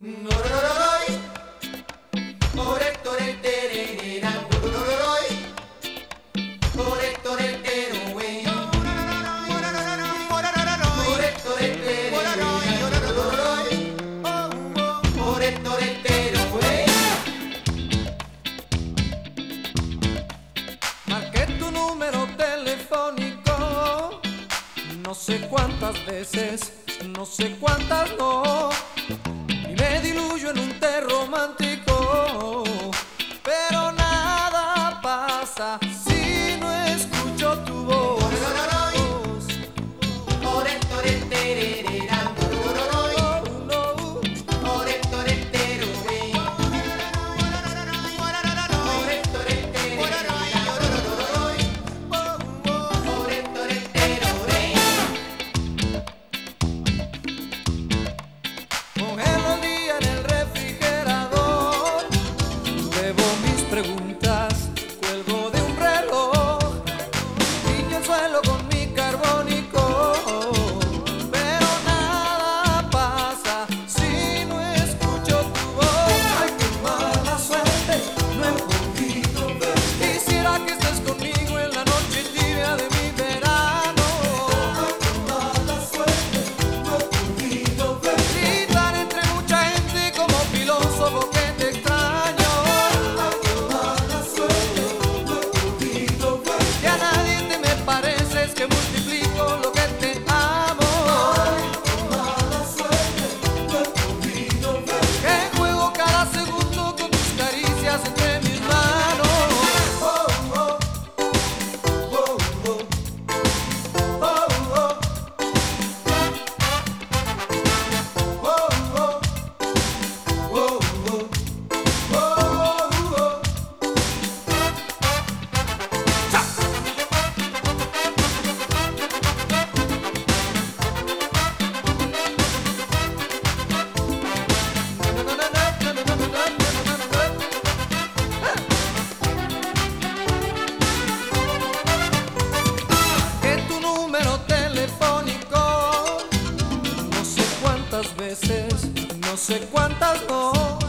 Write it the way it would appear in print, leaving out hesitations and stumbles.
Marqué tu número telefónico, no sé cuántas veces, no sé cuántas no, y me diluyo en un té romántico, pero nada pasa si no escucho tu voz. Congelo el día en el refrigerador, bebo mis preguntas, cuelgo de un reloj, limpio el suelo con mi carbónico, pero nada pasa si no escucho tu voz. Ay, qué mala suerte, no he podido ver. Quisiera que estés conmigo en la noche tibia de mi verano. Ay, qué mala suerte, no he podido ver. Gritar entre mucha gente como filósofo que te extraño. Ay, qué mala suerte, no he podido ver. Que a nadie te me pareces, que multiplico lo que te amo. Ay, qué mala suerte, no he podido ver. Que juego cada segundo con tus caricias entre mis manos. Oh, oh, oh, oh, oh, oh, oh. Que tu número telefónico, no sé cuántas veces, no sé cuántas no.